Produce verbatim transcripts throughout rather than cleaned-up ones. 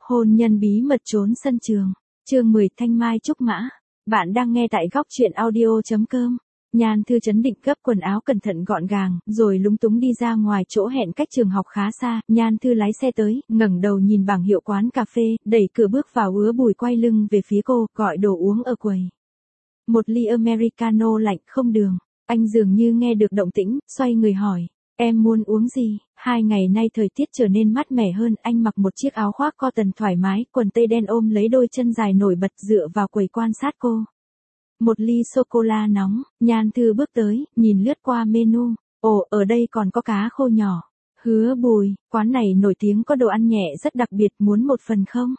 Hôn nhân bí mật trốn sân trường. Chương mười Thanh Mai Trúc Mã. Bạn đang nghe tại góc truyện audio chấm com. Nhan Thư chấn định gấp quần áo cẩn thận gọn gàng, rồi lúng túng đi ra ngoài chỗ hẹn cách trường học khá xa. Nhan Thư lái xe tới, ngẩng đầu nhìn bảng hiệu quán cà phê, đẩy cửa bước vào. Hứa Bùi quay lưng về phía cô, gọi đồ uống ở quầy. Một ly Americano lạnh không đường. Anh dường như nghe được động tĩnh, xoay người hỏi. Em muốn uống gì? Hai ngày nay thời tiết trở nên mát mẻ hơn, anh mặc một chiếc áo khoác cotton thoải mái, quần tây đen ôm lấy đôi chân dài nổi bật dựa vào quầy quan sát cô. Một ly sô-cô-la nóng. Nhan Thư bước tới, nhìn lướt qua menu. Ồ, ở đây còn có cá khô nhỏ. Hứa Bùi, quán này nổi tiếng có đồ ăn nhẹ rất đặc biệt, muốn một phần không?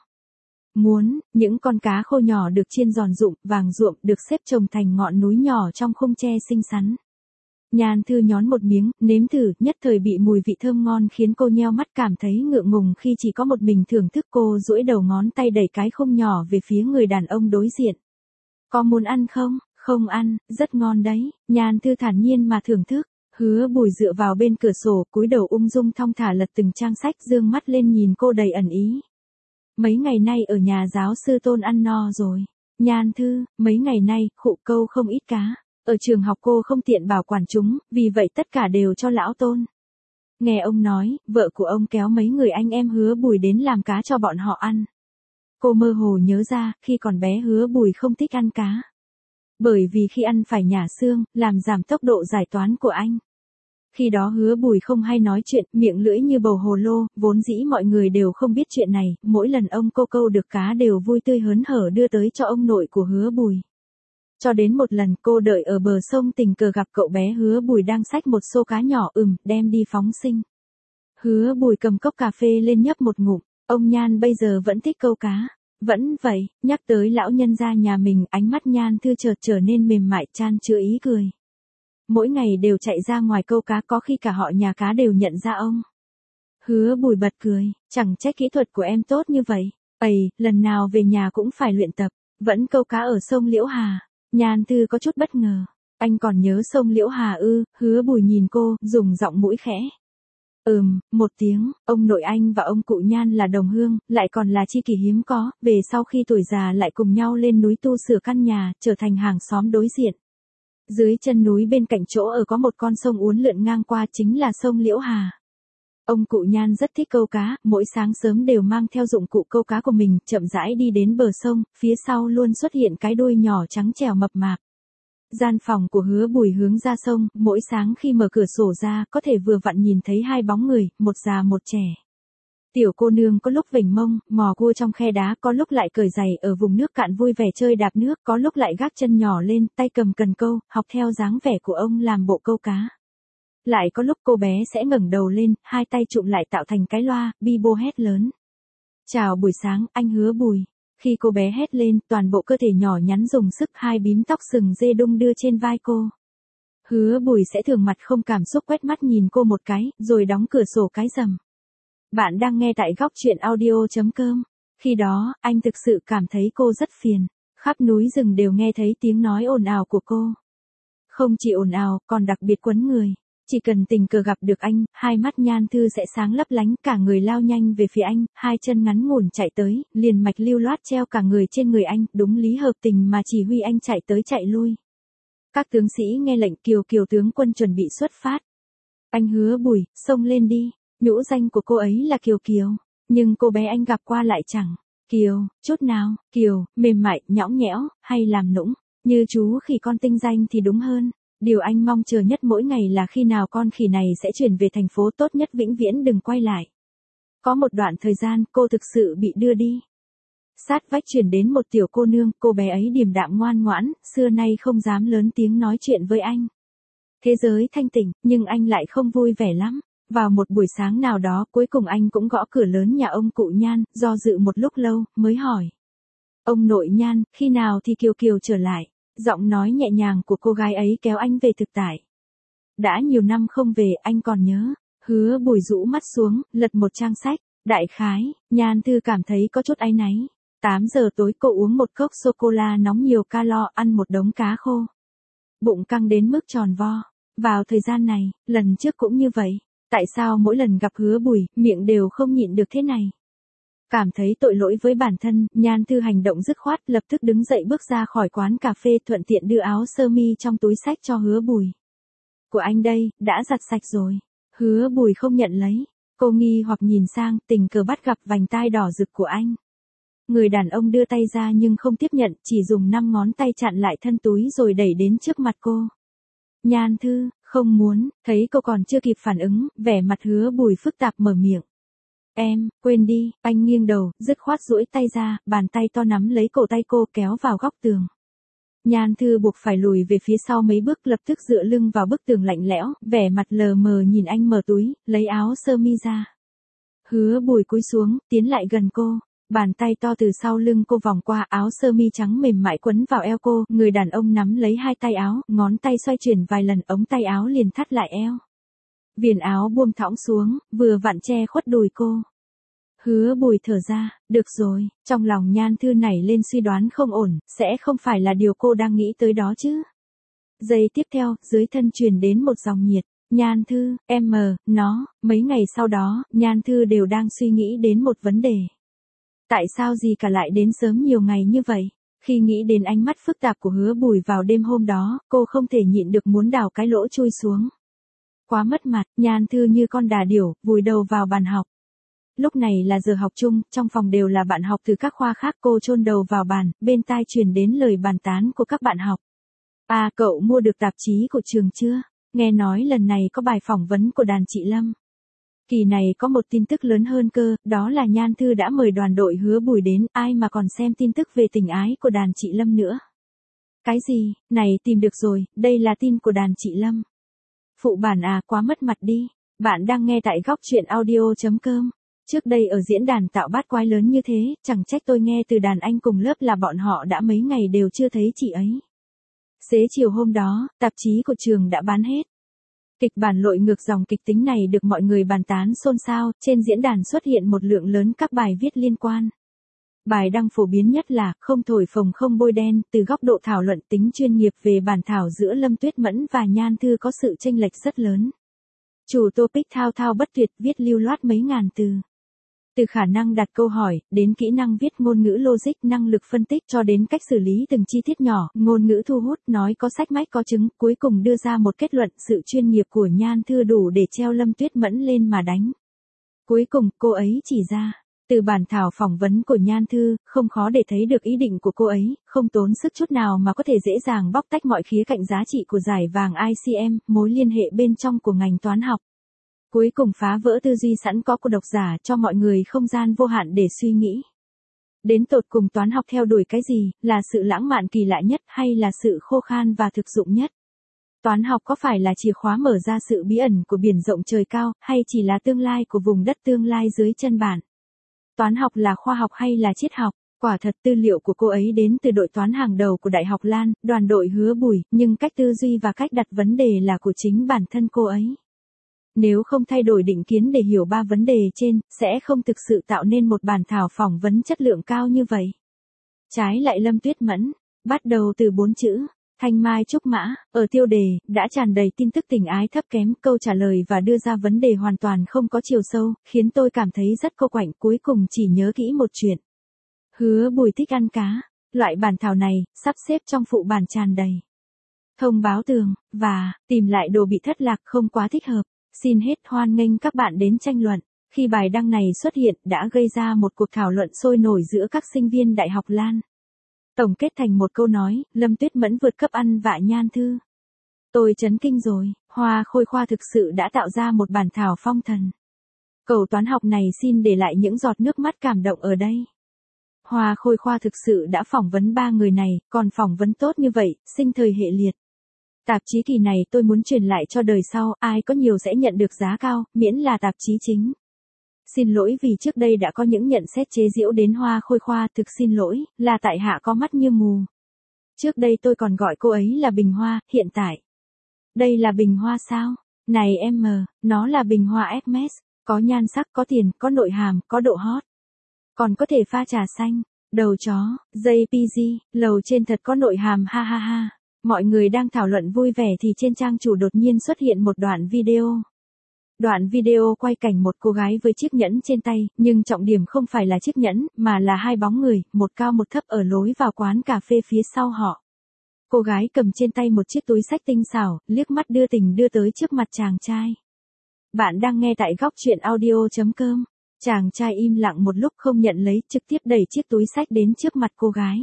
Muốn. Những con cá khô nhỏ được chiên giòn rụm, vàng ruộm, được xếp chồng thành ngọn núi nhỏ trong khung tre xinh xắn. Nhan Thư nhón một miếng, nếm thử, nhất thời bị mùi vị thơm ngon khiến cô nheo mắt cảm thấy ngượng ngùng khi chỉ có một mình thưởng thức. Cô duỗi đầu ngón tay đẩy cái khung nhỏ về phía người đàn ông đối diện. Có muốn ăn không? Không ăn, rất ngon đấy. Nhan Thư thản nhiên mà thưởng thức. Hứa Bùi dựa vào bên cửa sổ, cúi đầu ung dung thong thả lật từng trang sách, dương mắt lên nhìn cô đầy ẩn ý. Mấy ngày nay ở nhà giáo sư Tôn ăn no rồi. Nhan Thư, mấy ngày nay, khụ câu không ít cá. Ở trường học cô không tiện bảo quản chúng, vì vậy tất cả đều cho lão Tôn. Nghe ông nói, vợ của ông kéo mấy người anh em Hứa Bùi đến làm cá cho bọn họ ăn. Cô mơ hồ nhớ ra, khi còn bé Hứa Bùi không thích ăn cá. Bởi vì khi ăn phải nhả xương, làm giảm tốc độ giải toán của anh. Khi đó Hứa Bùi không hay nói chuyện, miệng lưỡi như bầu hồ lô, vốn dĩ mọi người đều không biết chuyện này, mỗi lần ông cô câu được cá đều vui tươi hớn hở đưa tới cho ông nội của Hứa Bùi. Cho đến một lần cô đợi ở bờ sông tình cờ gặp cậu bé Hứa Bùi đang xách một xô cá nhỏ, ừm, đem đi phóng sinh. Hứa Bùi cầm cốc cà phê lên nhấp một ngụm, ông Nhan bây giờ vẫn thích câu cá. Vẫn vậy, nhắc tới lão nhân gia nhà mình, ánh mắt Nhan Thư chợt trở nên mềm mại chan chứa ý cười. Mỗi ngày đều chạy ra ngoài câu cá, có khi cả họ nhà cá đều nhận ra ông. Hứa Bùi bật cười, chẳng trách kỹ thuật của em tốt như vậy. Ầy, lần nào về nhà cũng phải luyện tập, vẫn câu cá ở sông Liễu Hà. Nhan Thư có chút bất ngờ. Anh còn nhớ sông Liễu Hà ư? Hứa Bùi nhìn cô, dùng giọng mũi khẽ. Ừm, một tiếng. Ông nội anh và ông cụ Nhan là đồng hương, lại còn là tri kỷ hiếm có, về sau khi tuổi già lại cùng nhau lên núi tu sửa căn nhà, trở thành hàng xóm đối diện. Dưới chân núi bên cạnh chỗ ở có một con sông uốn lượn ngang qua, chính là sông Liễu Hà. Ông cụ Nhan rất thích câu cá, mỗi sáng sớm đều mang theo dụng cụ câu cá của mình, chậm rãi đi đến bờ sông, phía sau luôn xuất hiện cái đuôi nhỏ trắng trẻo mập mạp. Gian phòng của Hứa Bùi hướng ra sông, mỗi sáng khi mở cửa sổ ra, có thể vừa vặn nhìn thấy hai bóng người, một già một trẻ. Tiểu cô nương có lúc vểnh mông, mò cua trong khe đá, có lúc lại cởi giày ở vùng nước cạn vui vẻ chơi đạp nước, có lúc lại gác chân nhỏ lên, tay cầm cần câu, học theo dáng vẻ của ông làm bộ câu cá. Lại có lúc cô bé sẽ ngẩng đầu lên, hai tay chụm lại tạo thành cái loa, bi bô hét lớn. Chào buổi sáng, anh Hứa Bùi. Khi cô bé hét lên, toàn bộ cơ thể nhỏ nhắn dùng sức, hai bím tóc sừng dê đung đưa trên vai cô. Hứa Bùi sẽ thường mặt không cảm xúc quét mắt nhìn cô một cái, rồi đóng cửa sổ cái rầm. Bạn đang nghe tại góc truyện audio chấm com. Khi đó, anh thực sự cảm thấy cô rất phiền. Khắp núi rừng đều nghe thấy tiếng nói ồn ào của cô. Không chỉ ồn ào, còn đặc biệt quấn người. Chỉ cần tình cờ gặp được anh, hai mắt Nhan Thư sẽ sáng lấp lánh, cả người lao nhanh về phía anh, hai chân ngắn ngủn chạy tới, liền mạch lưu loát treo cả người trên người anh, đúng lý hợp tình mà chỉ huy anh chạy tới chạy lui. Các tướng sĩ nghe lệnh, Kiều Kiều tướng quân chuẩn bị xuất phát. Anh Hứa Bùi, xông lên đi. Nhũ danh của cô ấy là Kiều Kiều, nhưng cô bé anh gặp qua lại chẳng Kiều chút nào. Kiều, mềm mại, nhõng nhẽo, hay làm nũng, như chú khỉ con tinh danh thì đúng hơn. Điều anh mong chờ nhất mỗi ngày là khi nào con khỉ này sẽ chuyển về thành phố, tốt nhất vĩnh viễn đừng quay lại. Có một đoạn thời gian cô thực sự bị đưa đi. Sát vách chuyển đến một tiểu cô nương, cô bé ấy điềm đạm ngoan ngoãn, xưa nay không dám lớn tiếng nói chuyện với anh. Thế giới thanh tịnh, nhưng anh lại không vui vẻ lắm. Vào một buổi sáng nào đó, cuối cùng anh cũng gõ cửa lớn nhà ông cụ Nhan, do dự một lúc lâu, mới hỏi. Ông nội Nhan, khi nào thì Kiều Kiều trở lại? Giọng nói nhẹ nhàng của cô gái ấy kéo anh về thực tại. Đã nhiều năm không về, anh còn nhớ. Hứa Bùi rũ mắt xuống, lật một trang sách. Đại khái, Nhan Thư cảm thấy có chút áy náy. tám giờ tối cô uống một cốc sô-cô-la nóng nhiều calo, ăn một đống cá khô. Bụng căng đến mức tròn vo. Vào thời gian này, lần trước cũng như vậy. Tại sao mỗi lần gặp Hứa Bùi, miệng đều không nhịn được thế này? Cảm thấy tội lỗi với bản thân, Nhan Thư hành động dứt khoát, lập tức đứng dậy bước ra khỏi quán cà phê, thuận tiện đưa áo sơ mi trong túi xách cho Hứa Bùi. Của anh đây, đã giặt sạch rồi. Hứa Bùi không nhận lấy. Cô nghi hoặc nhìn sang, tình cờ bắt gặp vành tai đỏ rực của anh. Người đàn ông đưa tay ra nhưng không tiếp nhận, chỉ dùng năm ngón tay chặn lại thân túi rồi đẩy đến trước mặt cô. Nhan Thư, không muốn, thấy cô còn chưa kịp phản ứng, vẻ mặt Hứa Bùi phức tạp mở miệng. Em, quên đi, anh nghiêng đầu, dứt khoát duỗi tay ra, bàn tay to nắm lấy cổ tay cô kéo vào góc tường. Nhan Thư buộc phải lùi về phía sau mấy bước, lập tức dựa lưng vào bức tường lạnh lẽo, vẻ mặt lờ mờ nhìn anh mở túi, lấy áo sơ mi ra. Hứa Bùi cúi xuống, tiến lại gần cô, bàn tay to từ sau lưng cô vòng qua, áo sơ mi trắng mềm mại quấn vào eo cô, người đàn ông nắm lấy hai tay áo, ngón tay xoay chuyển vài lần, ống tay áo liền thắt lại eo. Viền áo buông thõng xuống, vừa vặn che khuất đùi cô. Hứa Bùi thở ra, được rồi, trong lòng Nhan Thư nảy lên suy đoán không ổn, sẽ không phải là điều cô đang nghĩ tới đó chứ. Giây tiếp theo, dưới thân truyền đến một dòng nhiệt. Nhan Thư, em mờ, nó, mấy ngày sau đó, Nhan Thư đều đang suy nghĩ đến một vấn đề. Tại sao gì cả lại đến sớm nhiều ngày như vậy? Khi nghĩ đến ánh mắt phức tạp của Hứa Bùi vào đêm hôm đó, cô không thể nhịn được muốn đào cái lỗ chui xuống. Quá mất mặt, Nhan Thư như con đà điểu, vùi đầu vào bàn học. Lúc này là giờ học chung, trong phòng đều là bạn học từ các khoa khác, cô chôn đầu vào bàn, bên tai truyền đến lời bàn tán của các bạn học. À, cậu mua được tạp chí của trường chưa? Nghe nói lần này có bài phỏng vấn của Đàn Chị Lâm. Kỳ này có một tin tức lớn hơn cơ, đó là Nhan Thư đã mời đoàn đội Hứa Bùi đến, ai mà còn xem tin tức về tình ái của Đàn Chị Lâm nữa. Cái gì, này tìm được rồi, đây là tin của Đàn Chị Lâm. Phụ bản à, quá mất mặt đi. Bạn đang nghe tại góc truyện audio chấm com. Trước đây ở diễn đàn tạo bát quái lớn như thế, chẳng trách tôi nghe từ đàn anh cùng lớp là bọn họ đã mấy ngày đều chưa thấy chị ấy. Xế chiều hôm đó, tạp chí của trường đã bán hết. Kịch bản lội ngược dòng kịch tính này được mọi người bàn tán xôn xao, trên diễn đàn xuất hiện một lượng lớn các bài viết liên quan. Bài đăng phổ biến nhất là Không thổi phồng không bôi đen, từ góc độ thảo luận tính chuyên nghiệp về bản thảo giữa Lâm Tuyết Mẫn và Nhan Thư có sự chênh lệch rất lớn. Chủ topic thao thao bất tuyệt, viết lưu loát mấy ngàn từ. Từ khả năng đặt câu hỏi, đến kỹ năng viết ngôn ngữ logic, năng lực phân tích, cho đến cách xử lý từng chi tiết nhỏ, ngôn ngữ thu hút, nói có sách mách có chứng, cuối cùng đưa ra một kết luận, sự chuyên nghiệp của Nhan Thư đủ để treo Lâm Tuyết Mẫn lên mà đánh. Cuối cùng, cô ấy chỉ ra, từ bản thảo phỏng vấn của Nhan Thư, không khó để thấy được ý định của cô ấy, không tốn sức chút nào mà có thể dễ dàng bóc tách mọi khía cạnh giá trị của giải vàng I C M, mối liên hệ bên trong của ngành toán học. Cuối cùng phá vỡ tư duy sẵn có của độc giả, cho mọi người không gian vô hạn để suy nghĩ. Đến tột cùng toán học theo đuổi cái gì, là sự lãng mạn kỳ lạ nhất hay là sự khô khan và thực dụng nhất? Toán học có phải là chìa khóa mở ra sự bí ẩn của biển rộng trời cao, hay chỉ là tương lai của vùng đất tương lai dưới chân bạn? Toán học là khoa học hay là triết học? Quả thật tư liệu của cô ấy đến từ đội toán hàng đầu của Đại học Lan, đoàn đội Hứa Bùi, nhưng cách tư duy và cách đặt vấn đề là của chính bản thân cô ấy. Nếu không thay đổi định kiến để hiểu ba vấn đề trên, sẽ không thực sự tạo nên một bản thảo phỏng vấn chất lượng cao như vậy. Trái lại Lâm Tuyết Mẫn, bắt đầu từ bốn chữ, thanh mai trúc mã, ở tiêu đề, đã tràn đầy tin tức tình ái thấp kém, câu trả lời và đưa ra vấn đề hoàn toàn không có chiều sâu, khiến tôi cảm thấy rất cô quạnh, cuối cùng chỉ nhớ kỹ một chuyện. Hứa Bùi thích ăn cá, loại bản thảo này, sắp xếp trong phụ bản tràn đầy. Thông báo tường, và, tìm lại đồ bị thất lạc không quá thích hợp. Xin hết hoan nghênh các bạn đến tranh luận. Khi bài đăng này xuất hiện đã gây ra một cuộc thảo luận sôi nổi giữa các sinh viên Đại học Lan. Tổng kết thành một câu nói, Lâm Tuyết Mẫn vượt cấp ăn vạ Nhan Thư. Tôi chấn kinh rồi, Hoa Khôi Khoa thực sự đã tạo ra một bản thảo phong thần. Cầu toán học này xin để lại những giọt nước mắt cảm động ở đây. Hoa Khôi Khoa thực sự đã phỏng vấn ba người này, còn phỏng vấn tốt như vậy, sinh thời hệ liệt. Tạp chí kỳ này tôi muốn truyền lại cho đời sau, ai có nhiều sẽ nhận được giá cao, miễn là tạp chí chính. Xin lỗi vì trước đây đã có những nhận xét chế giễu đến Hoa Khôi Khoa, thực xin lỗi, là tại hạ có mắt như mù. Trước đây tôi còn gọi cô ấy là Bình Hoa, hiện tại. Đây là Bình Hoa sao? Này em mờ, nó là Bình Hoa Hermes, có nhan sắc, có tiền, có nội hàm, có độ hot. Còn có thể pha trà xanh, đầu chó, dây pê giê, lầu trên thật có nội hàm ha ha ha. Mọi người đang thảo luận vui vẻ thì trên trang chủ đột nhiên xuất hiện một đoạn video. Đoạn video quay cảnh một cô gái với chiếc nhẫn trên tay, nhưng trọng điểm không phải là chiếc nhẫn, mà là hai bóng người, một cao một thấp ở lối vào quán cà phê phía sau họ. Cô gái cầm trên tay một chiếc túi xách tinh xảo, liếc mắt đưa tình đưa tới trước mặt chàng trai. Bạn đang nghe tại góc chuyện audio chấm com. Chàng trai im lặng một lúc không nhận lấy, trực tiếp đẩy chiếc túi xách đến trước mặt cô gái.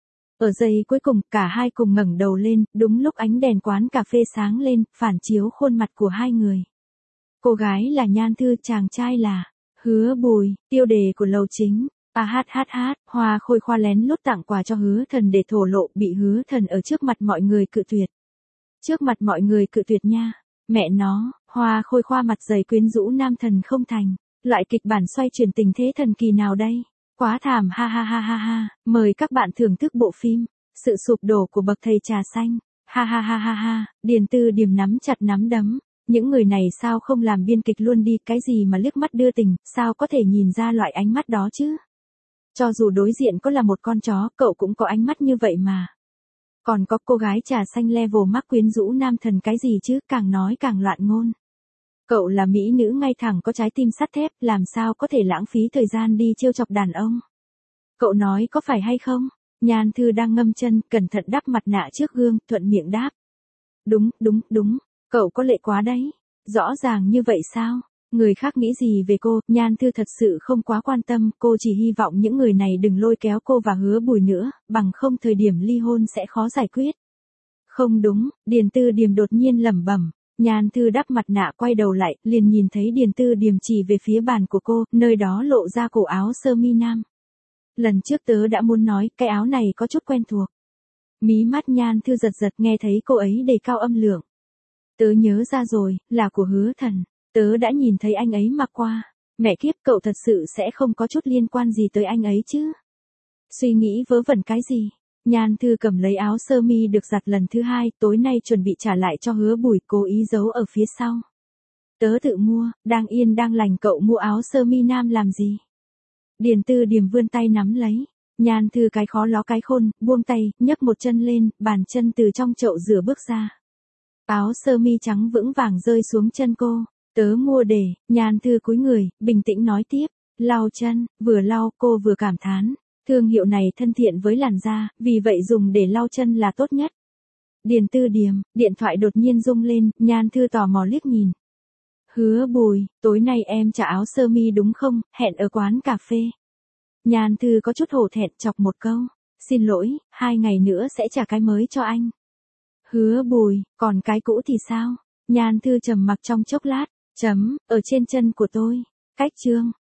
Ở giây cuối cùng, cả hai cùng ngẩng đầu lên, đúng lúc ánh đèn quán cà phê sáng lên, phản chiếu khuôn mặt của hai người. Cô gái là Nhan Thư, chàng trai là Hứa Bùi, tiêu đề của lầu chính. A hát hát hát, Hoa Khôi Khoa lén lút tặng quà cho Hứa Thần để thổ lộ, bị Hứa Thần ở trước mặt mọi người cự tuyệt. Trước mặt mọi người cự tuyệt nha. Mẹ nó, Hoa Khôi Khoa mặt dày quyến rũ nam thần không thành. Loại kịch bản xoay chuyển tình thế thần kỳ nào đây? Quá thảm, ha ha ha ha ha. Mời các bạn thưởng thức bộ phim Sự sụp đổ của bậc thầy trà xanh. Ha ha ha ha ha. Điền Tư Điềm nắm chặt nắm đấm. Những người này sao không làm biên kịch luôn đi, cái gì mà liếc mắt đưa tình, sao có thể nhìn ra loại ánh mắt đó chứ? Cho dù đối diện có là một con chó, cậu cũng có ánh mắt như vậy mà. Còn có cô gái trà xanh level mắc quyến rũ nam thần cái gì chứ, càng nói càng loạn ngôn. Cậu là mỹ nữ ngay thẳng có trái tim sắt thép, làm sao có thể lãng phí thời gian đi trêu chọc đàn ông? Cậu nói có phải hay không? Nhan Thư đang ngâm chân, cẩn thận đắp mặt nạ trước gương, thuận miệng đáp. Đúng, đúng, đúng, cậu có lệ quá đấy. Rõ ràng như vậy sao? Người khác nghĩ gì về cô, Nhan Thư thật sự không quá quan tâm, cô chỉ hy vọng những người này đừng lôi kéo cô và Hứa Bùi nữa, bằng không thời điểm ly hôn sẽ khó giải quyết. Không đúng, Điền Tư Điềm đột nhiên lẩm bẩm. Nhan Thư đắp mặt nạ quay đầu lại, liền nhìn thấy Điền Tư Điềm chỉ về phía bàn của cô, nơi đó lộ ra cổ áo sơ mi nam. Lần trước tớ đã muốn nói, cái áo này có chút quen thuộc. Mí mắt Nhan Thư giật giật nghe thấy cô ấy đề cao âm lượng. Tớ nhớ ra rồi, là của Hứa Thần. Tớ đã nhìn thấy anh ấy mặc qua. Mẹ kiếp, cậu thật sự sẽ không có chút liên quan gì tới anh ấy chứ? Suy nghĩ vớ vẩn cái gì? Nhan Thư cầm lấy áo sơ mi được giặt lần thứ hai, tối nay chuẩn bị trả lại cho Hứa Bùi, cố ý giấu ở phía sau. Tớ tự mua, đang yên đang lành, cậu mua áo sơ mi nam làm gì? Điền Tư Điềm vươn tay nắm lấy. Nhan Thư cái khó ló cái khôn, buông tay, nhấc một chân lên, bàn chân từ trong chậu rửa bước ra. Áo sơ mi trắng vững vàng rơi xuống chân cô. Tớ mua để, Nhan Thư cúi người, bình tĩnh nói tiếp. Lau chân, vừa lau cô vừa cảm thán. Thương hiệu này thân thiện với làn da, vì vậy dùng để lau chân là tốt nhất. Điền Tư Điềm, điện thoại đột nhiên rung lên, Nhan Thư tò mò liếc nhìn. Hứa Bùi, tối nay em trả áo sơ mi đúng không, hẹn ở quán cà phê. Nhan Thư có chút hổ thẹn chọc một câu. Xin lỗi, hai ngày nữa sẽ trả cái mới cho anh. Hứa Bùi, còn cái cũ thì sao? Nhan Thư trầm mặc trong chốc lát. Chấm, ở trên chân của tôi. Cách chương.